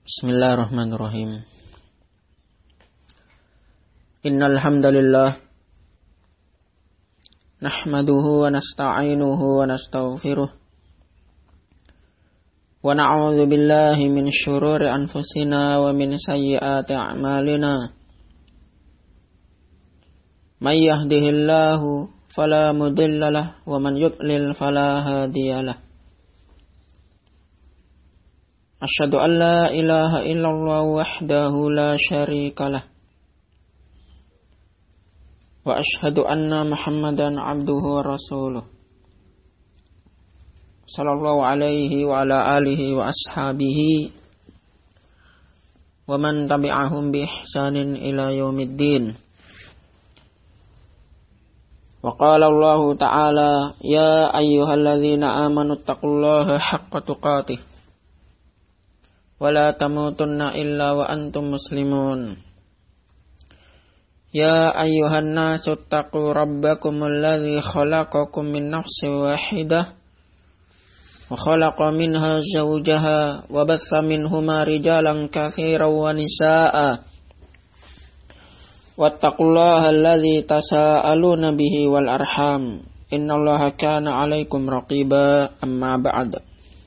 Bismillahirrahmanirrahim. Innal hamdalillah nahmaduhu wa nasta'inuhu wa nastaghfiruh wa na'udzu billahi min syururi anfusina wa min sayyiati a'malina. May yahdihillahu fala mudilla lahu wa man yudlil fala hadiyalah. Asyhadu an la ilaha illallah wahdahu la syarikalah wa asyhadu anna Muhammadan abduhu wa rasuluh sallallahu alaihi wa ala alihi wa ashabihi wa man tabi'ahum bi ihsanin ila yaumiddin. Wa qala Allah ta'ala ya ayyuhalladzina amanu taqullaha haqqa tuqatih wala tamutunna illa wa antum muslimun. Ya ayyuhan nasu taqu rabbakumul ladzi khalaqakum min nafsin wahidah wa khalaqa minha zawjaha wa batha minhuma rijalan katsiran wa nisaa'a wattaqullaha alladzi tasaaluna bihi wal arham innallaha kana 'alaikum raqiba. Amma ba'd.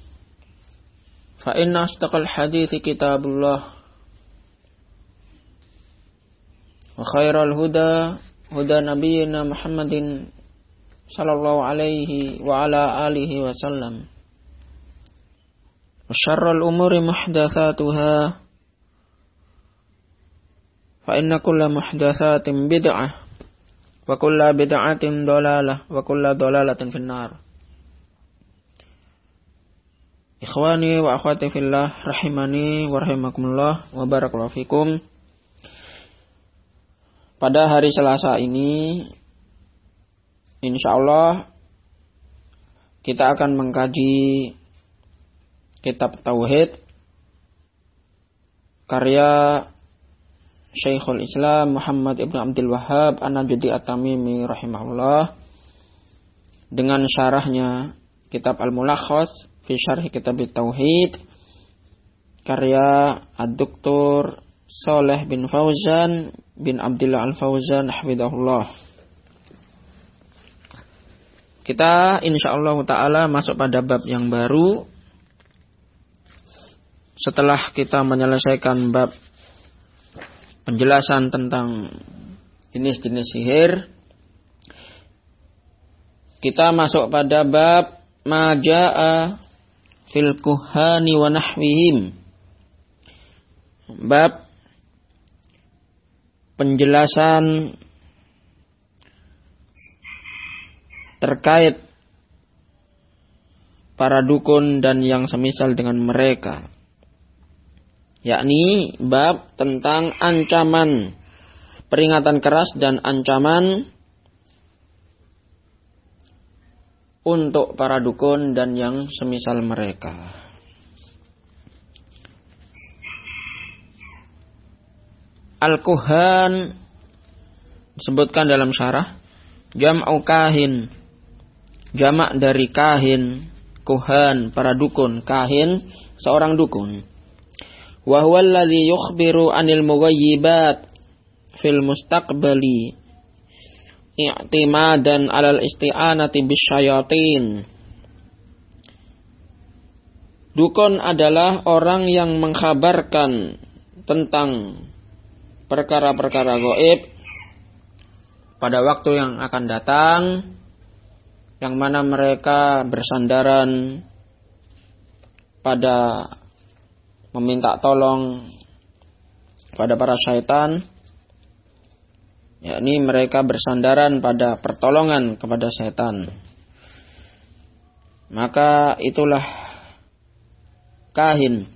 Fa inna asdaqal hadithi kitabullah wa khairal huda huda nabiyyina Muhammadin sallallahu alaihi wa ala alihi wa sallam. Wa syarrul umuri muhdatsatuha fa inna kulla muhdatsatin bid'ah wa kulla bid'atin dhalalah wa kulla dhalalatin finnar. Ikhwani wa akhwati fillah rahimani wa rahimakumullah wa barakallahu fikum. Pada hari Selasa ini insyaallah kita akan mengkaji kitab Tauhid karya Syekhul Islam Muhammad Ibn Abdul Wahhab An-Najdi At-Tamimi rahimahullah dengan syarahnya kitab Al-Mulakhas fi syarh kitab Tauhid karya Ad-Doktor Shalih bin Fauzan bin Abdullah Al-Fauzan hafizahullah. Kita insyaallah taala masuk pada bab yang baru setelah kita menyelesaikan bab penjelasan tentang jenis-jenis sihir. Kita masuk pada bab majaa fil kuhani wa nahwihim. Bab penjelasan terkait para dukun dan yang semisal dengan mereka. Yakni bab tentang ancaman, peringatan keras dan ancaman untuk para dukun dan yang semisal mereka. Al-Kuhan disebutkan dalam syarah jam'u kahin, jamak dari kahin, kuhan, para dukun, kahin, seorang dukun. Wa huwa alladhi yukhbiru 'anil mughayyibat fil mustaqbali i'timadan 'alal isti'anati bisyayatin. Dukun adalah orang yang mengkhabarkan tentang perkara-perkara gaib pada waktu yang akan datang, yang mana mereka bersandaran pada meminta tolong pada para syaitan, yakni mereka bersandaran pada pertolongan kepada setan. Maka itulah kahin,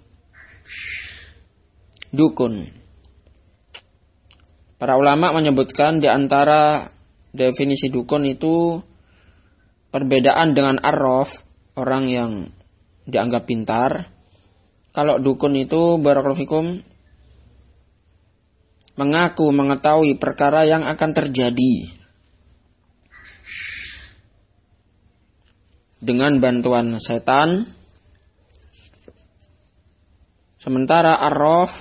dukun. Para ulama menyebutkan di antara definisi dukun itu perbedaan dengan arraf, orang yang dianggap pintar. Kalau dukun itu barakallahu fikum mengaku mengetahui perkara yang akan terjadi dengan bantuan setan Sementara arraf,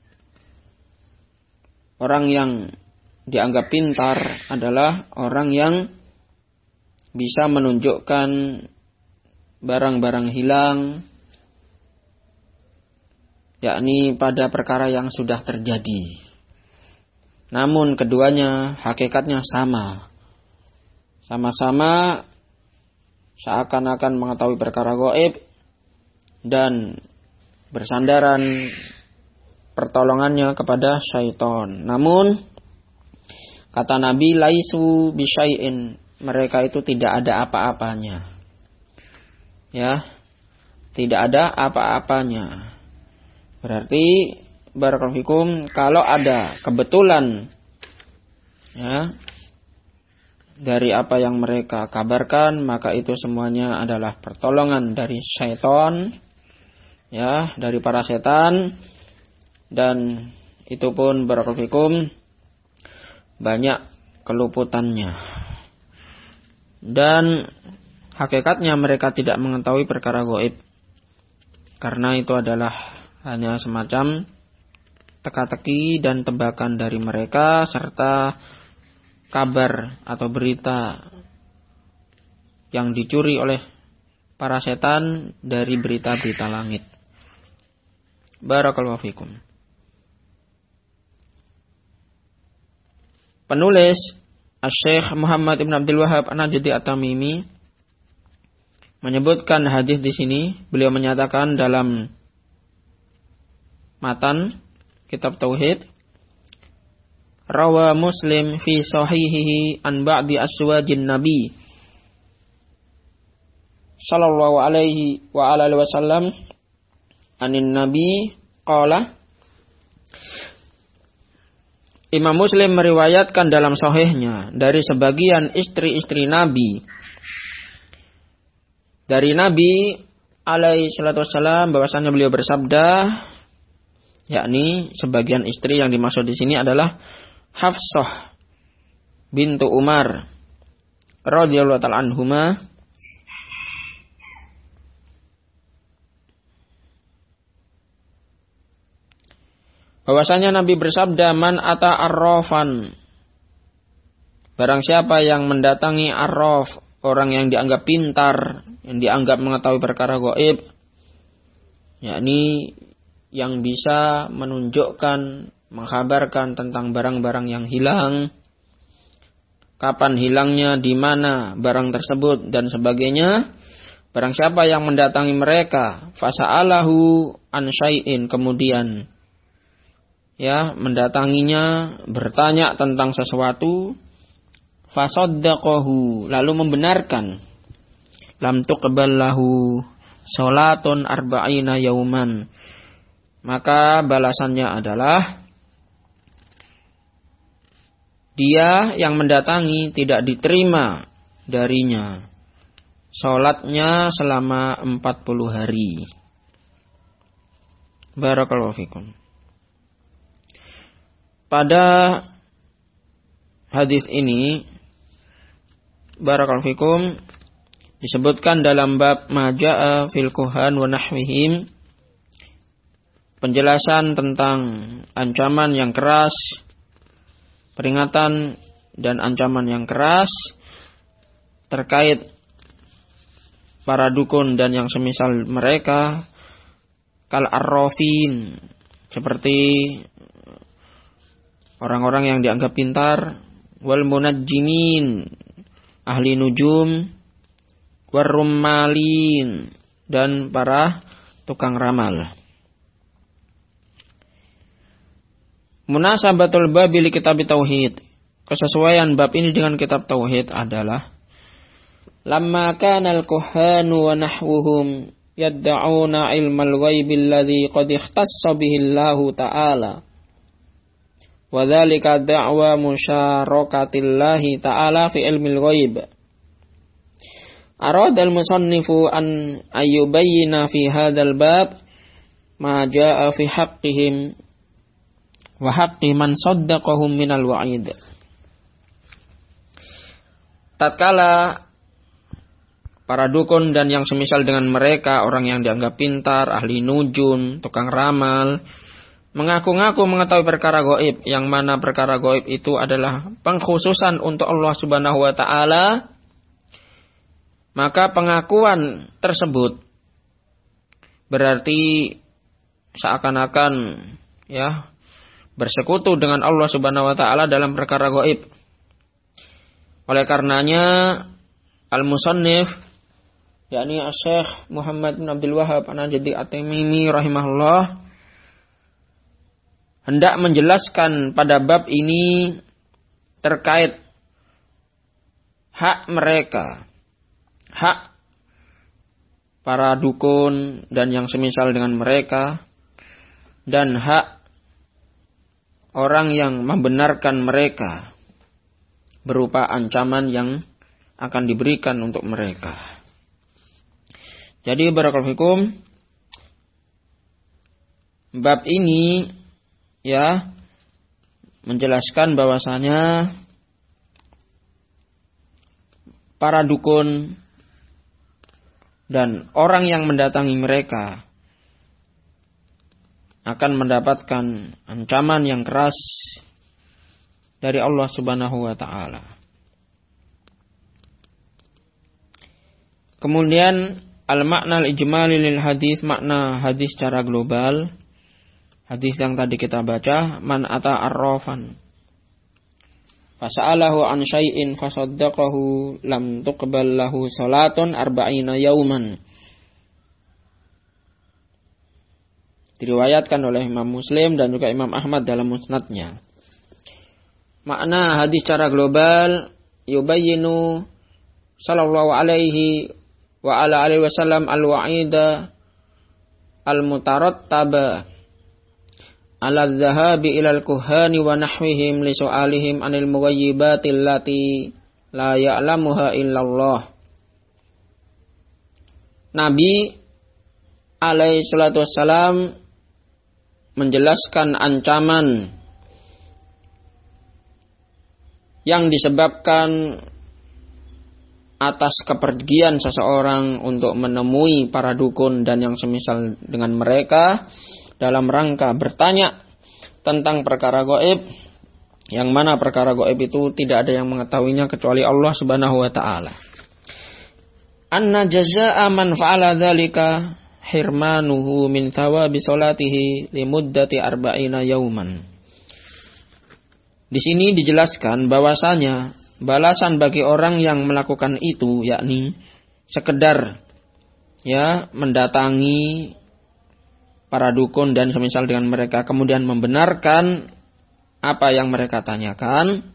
orang yang dianggap pintar adalah orang yang bisa menunjukkan barang-barang hilang, yakni pada perkara yang sudah terjadi. Namun keduanya hakikatnya sama. Sama-sama seakan-akan mengetahui perkara gaib dan bersandaran pertolongannya kepada syaitan. Namun kata Nabi, laisu bisyai'in, mereka itu tidak ada apa-apanya. Ya, tidak ada apa-apanya. Berarti barakallahu fikum, kalau ada kebetulan ya dari apa yang mereka kabarkan, maka itu semuanya adalah pertolongan dari syaitan, ya, dari para setan, dan itu pun barakallahu fikum banyak keluputannya. Dan hakikatnya mereka tidak mengetahui perkara gaib, karena itu adalah hanya semacam teka-teki dan tebakan dari mereka, serta kabar atau berita yang dicuri oleh para setan dari berita-berita langit. Barakallahu fikum. Penulis Asy-Syaikh Muhammad Ibn Abdul Wahhab An-Najdi At-Tamimi menyebutkan hadis di sini. Beliau menyatakan dalam matan kitab Tauhid, rawa Muslim fi sahihihi an ba'di aswajin Nabi sallallahu alaihi wa alihi wasallam anin Nabi qala. Imam Muslim meriwayatkan dalam sahihnya dari sebagian istri-istri Nabi, dari Nabi alaihi salatu wassalam, bahwasanya beliau bersabda, yakni sebagian istri yang dimaksud di sini adalah Hafsah bintu Umar radhiyallahu ta'ala anhuma, bahwasanya Nabi bersabda, man ata arrafan, barang siapa yang mendatangi arraf, orang yang dianggap pintar, yang dianggap mengetahui perkara gaib, yakni yang bisa menunjukkan, mengkabarkan tentang barang-barang yang hilang, kapan hilangnya, di mana barang tersebut dan sebagainya. Barang siapa yang mendatangi mereka, fasa'alahu an syai'in, kemudian ya mendatanginya, bertanya tentang sesuatu, fasaddaqahu, lalu membenarkan, lam tuqbal lahu salatun arba'ina yauman, maka balasannya adalah dia yang mendatangi tidak diterima darinya salatnya selama 40 hari. Barakallahu fikum. Pada hadis ini barakallahu fikum disebutkan dalam bab maja'a fil kuhan wa nahwihim, penjelasan tentang ancaman yang keras, peringatan dan ancaman yang keras terkait para dukun dan yang semisal mereka, kal arrafin, seperti orang-orang yang dianggap pintar, wal munajjimin, ahli nujum, warummalin, dan para tukang ramal. Munasabatul bab li kitab tauhid, kesesuaian bab ini dengan kitab tauhid adalah lamma kana al-kuhanu wa nahwuhum yad'una ilmal ghaibi alladhi qad ikhtassa bihi Allah ta'ala wa dzalika da'wa musyarakatillahi ta'ala fi ilmil ghaib. Arada al-musannifu an ayyubayyina fi hadzal bab ma jaa'a fi haqqihim wa haqqi man saddaqahum minal wa'id. Tatkala para dukun dan yang semisal dengan mereka, orang yang dianggap pintar, ahli nujum, tukang ramal, mengaku-ngaku mengetahui perkara gaib, yang mana perkara gaib itu adalah pengkhususan untuk Allah Subhanahu wa taala, maka pengakuan tersebut berarti seakan-akan bersekutu dengan Allah Subhanahu wa taala dalam perkara gaib. Oleh karenanya al-musannif yakni Syekh Muhammad bin Abdul Wahhab An-Najdi At-Tamimi rahimahullah hendak menjelaskan pada bab ini terkait hak mereka, hak para dukun dan yang semisal dengan mereka, dan hak orang yang membenarkan mereka berupa ancaman yang akan diberikan untuk mereka. Jadi barakallahu fikum, bab ini menjelaskan bahwasanya para dukun dan orang yang mendatangi mereka akan mendapatkan ancaman yang keras dari Allah Subhanahu wa taala. Kemudian al-makna al-ijmali lil hadis, makna hadis secara global. Hadis yang tadi kita baca, man ata arrafan fasa'alahu an syai'in fasaddaqahu lam tuqbal lahu salatun arba'ina yauman. Diriwayatkan oleh Imam Muslim dan juga Imam Ahmad dalam musnadnya. Makna hadis secara global, yubayyinu sallallahu alaihi wa ala alihi wasallam al-wa'ida al-mutarattaba ala dhahabi ilal kuhani wa nahwihim li su'alihim anil mughayyibati allati la ya'lamuha illallah. Nabi alaihi salatu wassalam menjelaskan ancaman yang disebabkan atas kepergian seseorang untuk menemui para dukun dan yang semisal dengan mereka dalam rangka bertanya tentang perkara gaib, yang mana perkara gaib itu tidak ada yang mengetahuinya kecuali Allah Subhanahu wa taala. Anna jazaa'a man fa'ala dzalika hirmanuhu min thawabi salatihi limuddati arba'ina yauman. Di sini dijelaskan bahwasanya balasan bagi orang yang melakukan itu, yakni sekedar mendatangi para dukun dan semisal dengan mereka, kemudian membenarkan apa yang mereka tanyakan,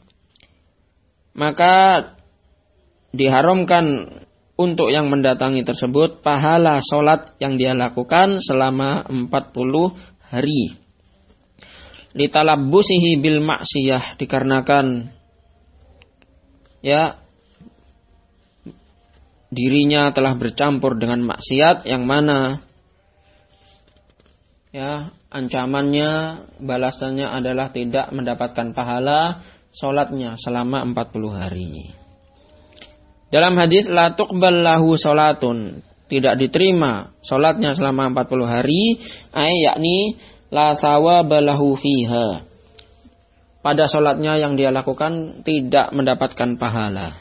maka diharamkan untuk yang mendatangi tersebut pahala sholat yang dia lakukan selama 40 hari. Litalabbusihi bil maksiyah, dikarenakan dirinya telah bercampur dengan maksiat, yang mana ancamannya, balasannya adalah tidak mendapatkan pahala sholatnya selama 40 hari. Dalam hadis la tuqbal lahu sholatun, tidak diterima sholatnya selama 40 hari, yakni la thawaba lahu fiha, pada sholatnya yang dia lakukan tidak mendapatkan pahala.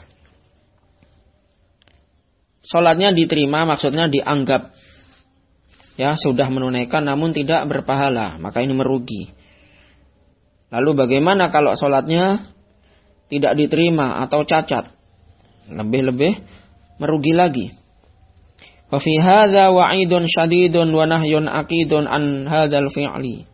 Sholatnya diterima maksudnya dianggap sudah menunaikan namun tidak berpahala, maka ini merugi. Lalu bagaimana kalau sholatnya tidak diterima atau cacat? Lebih-lebih merugi lagi. Wa fi hadza wa'idun syadidun wa nahyun aqidun an hadzal fi'li.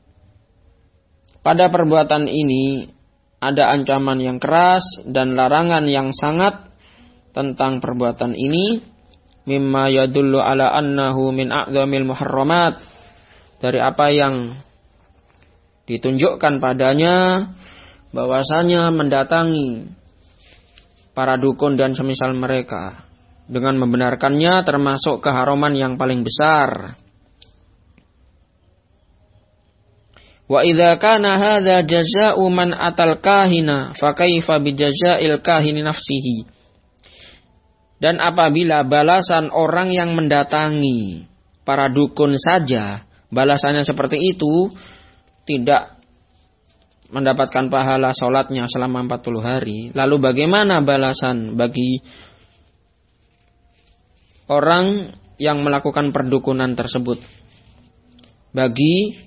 Pada perbuatan ini ada ancaman yang keras dan larangan yang sangat tentang perbuatan ini. Mimma yadullu ala annahu min a'zamil muharramat, dari apa yang ditunjukkan padanya bahwasanya mendatangi para dukun dan semisal mereka dengan membenarkannya termasuk keharaman yang paling besar. Wa idza kana hadza jazaa'u man atal kahina fa kaifa bi jazaa'il kahini nafsihi. Dan apabila balasan orang yang mendatangi para dukun saja, balasannya seperti itu, tidak mendapatkan pahala sholatnya selama 40 hari. Lalu bagaimana balasan bagi orang yang melakukan perdukunan tersebut? Bagi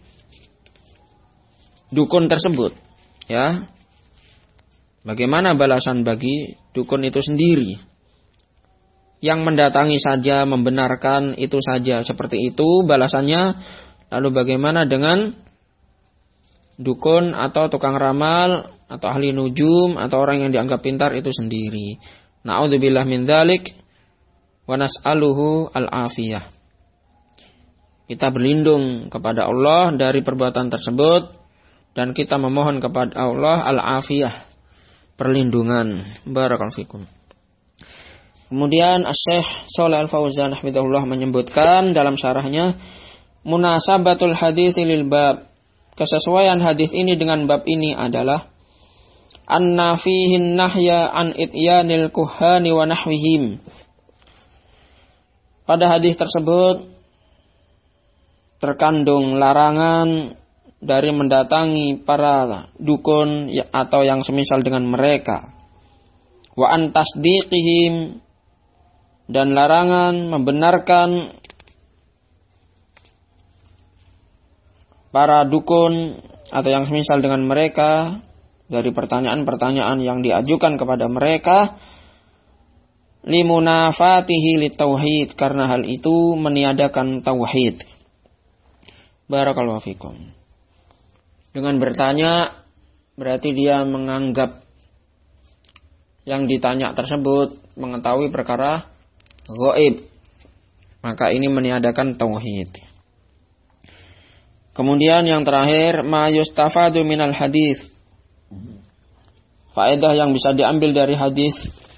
dukun tersebut, ya. Bagaimana balasan bagi dukun itu sendiri? Yang mendatangi saja, membenarkan itu saja, seperti itu balasannya. Lalu bagaimana dengan dukun atau tukang ramal atau ahli nujum atau orang yang dianggap pintar itu sendiri? Na'udzubillah min dzalik wa nas'aluhu al-afiyah. Kita berlindung kepada Allah dari perbuatan tersebut dan kita memohon kepada Allah al-afiyah, perlindungan. Barakallahu fikum. Kemudian Syekh Shalih Al-Fauzan hafizahullah menyebutkan dalam syarahnya, munasabatul hadits lil bab, kesesuaian hadis ini dengan bab ini adalah anna fihi nahya an ityanil kuhani wa nahwihim. Pada hadis tersebut terkandung larangan dari mendatangi para dukun atau yang semisal dengan mereka. Wa an tasdiqihim, dan larangan membenarkan para dukun atau yang semisal dengan mereka dari pertanyaan-pertanyaan yang diajukan kepada mereka, limunafatihi litauhid, karena hal itu meniadakan tauhid. Barakallahu fikum. Dengan bertanya berarti dia menganggap yang ditanya tersebut mengetahui perkara ghaib, maka ini meniadakan tauhid. Kemudian yang terakhir, ma yustafadu minal hadis, faedah yang bisa diambil dari hadis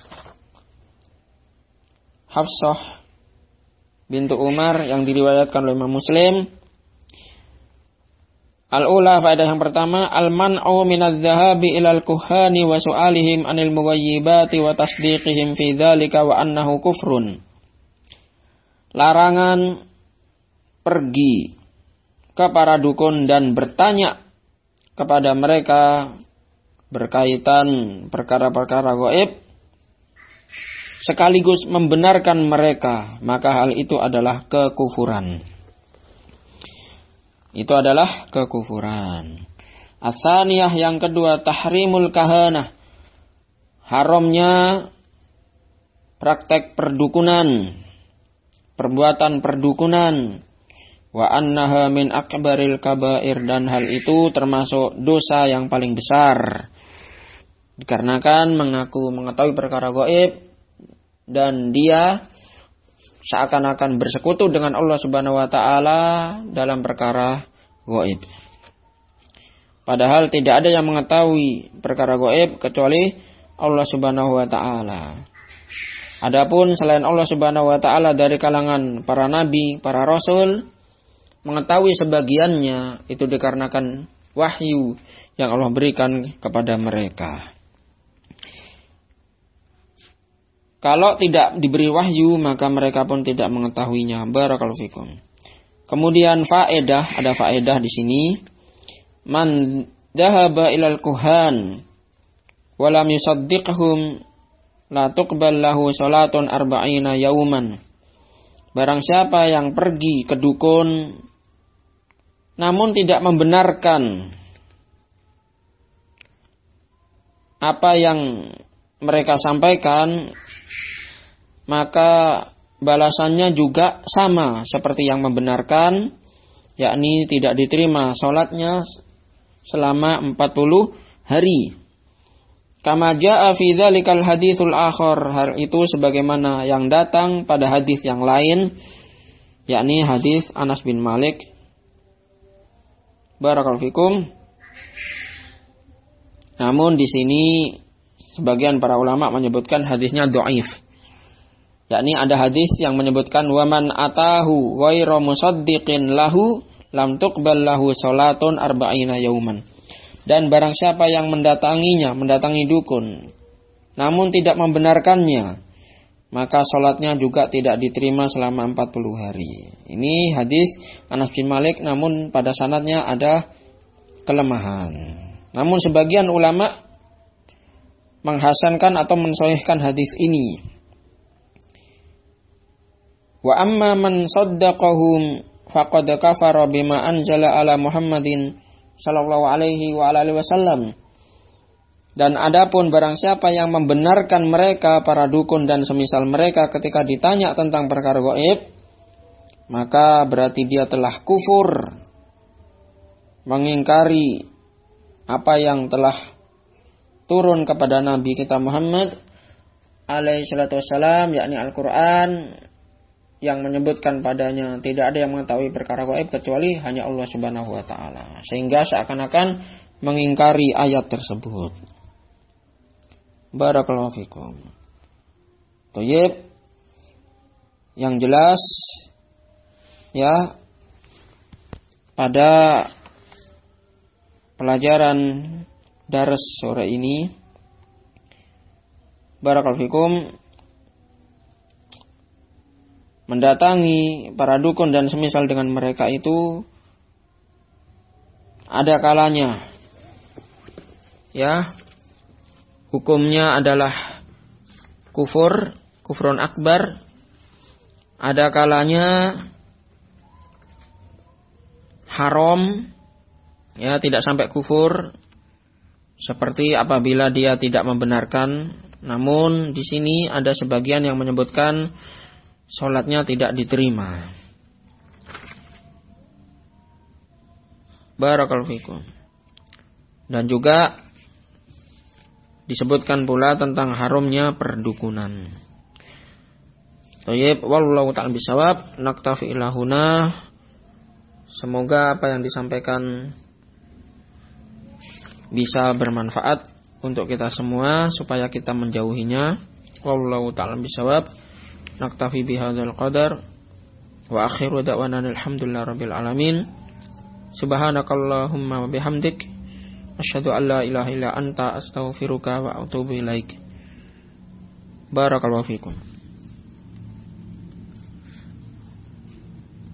Hafsah bintu Umar yang diriwayatkan oleh Imam Muslim. Al-ula, faedah yang pertama, al-man'u minadz-dzahabi ilal kuhani wa su'alihim 'anil mughayyibati wa tasdiqihim fi dzalika wa annahu kufrun. Larangan pergi ke para dukun dan bertanya kepada mereka berkaitan perkara-perkara gaib sekaligus membenarkan mereka, maka hal itu adalah kekufuran. Itu adalah kekufuran. As-saniyah, yang kedua, tahrimul kahanah, haramnya praktek perdukunan, perbuatan perdukunan. Wa annaha min akbaril kabair, dan hal itu termasuk dosa yang paling besar. Dikarenakan mengaku mengetahui perkara gaib dan dia seakan-akan bersekutu dengan Allah Subhanahu wa taala dalam perkara gaib. Padahal tidak ada yang mengetahui perkara gaib kecuali Allah Subhanahu wa taala. Adapun selain Allah Subhanahu wa taala dari kalangan para nabi, para rasul, mengetahui sebagiannya itu dikarenakan wahyu yang Allah berikan kepada mereka. Kalau tidak diberi wahyu, maka mereka pun tidak mengetahuinya. Barakallahu fikum. Kemudian faedah, ada faedah di sini. Man dhahaba ilal kuhan wa lam yusaddiqhum la tuqbal lahu salatun arba'ina yauman. Barang siapa yang pergi ke dukun namun tidak membenarkan apa yang mereka sampaikan, maka balasannya juga sama seperti yang membenarkan, yakni tidak diterima sholatnya selama 40 hari. Kama jaa fi dzalikal haditsul akhar, hal itu sebagaimana yang datang pada hadis yang lain, yakni hadis Anas bin Malik. Barakallahu fikum. Namun di sini sebagian para ulama menyebutkan hadisnya dhaif. Yakni ada hadis yang menyebutkan waman atahu ghairu musaddiqin lahu lam tuqbal lahu salatun arba'ina yauman. Dan barang siapa yang mendatangi dukun namun tidak membenarkannya, maka sholatnya juga tidak diterima selama 40 hari. Ini hadis Anas bin Malik, namun pada sanadnya ada kelemahan. Namun sebagian ulama menghasankan atau mensahihkan hadis ini. Wa amma man saddaqahum faqad kafara bima anzala ala Muhammadin sallallahu alaihi wa alihi wasallam. Dan adapun barang siapa yang membenarkan mereka, para dukun dan semisal mereka ketika ditanya tentang perkara gaib, maka berarti dia telah kufur, mengingkari apa yang telah turun kepada Nabi kita Muhammad alaihi salatu wassalam, yakni Al-Quran, yang menyebutkan padanya tidak ada yang mengetahui perkara gaib kecuali hanya Allah Subhanahu wa taala, sehingga seakan-akan mengingkari ayat tersebut. Barakallahu fikum. Thayyib, yang jelas ya, pada pelajaran dars sore ini, barakallahu fikum, mendatangi para dukun dan semisal dengan mereka itu ada kalanya ya, hukumnya adalah kufrun akbar. Ada kalanya haram ya, tidak sampai kufur, seperti apabila dia tidak membenarkan. Namun di sini ada sebagian yang menyebutkan sholatnya tidak diterima. Barakallahu fikum. Dan juga disebutkan pula tentang haramnya perdukunan. Thayyib, wallahu ta'ala bisawab. Naktafi ilahuna. Semoga apa yang disampaikan bisa bermanfaat untuk kita semua, supaya kita menjauhinya. Wallahu ta'ala bisawab. Naktafi bihadzal qadar. Wa akhiru da'wana alhamdulillahi rabbil alamin. Subhanakallahumma wa bihamdik, asyhadu an la ilaha illa anta, astaghfiruka wa atubu ilaik. Barakallahu fikum.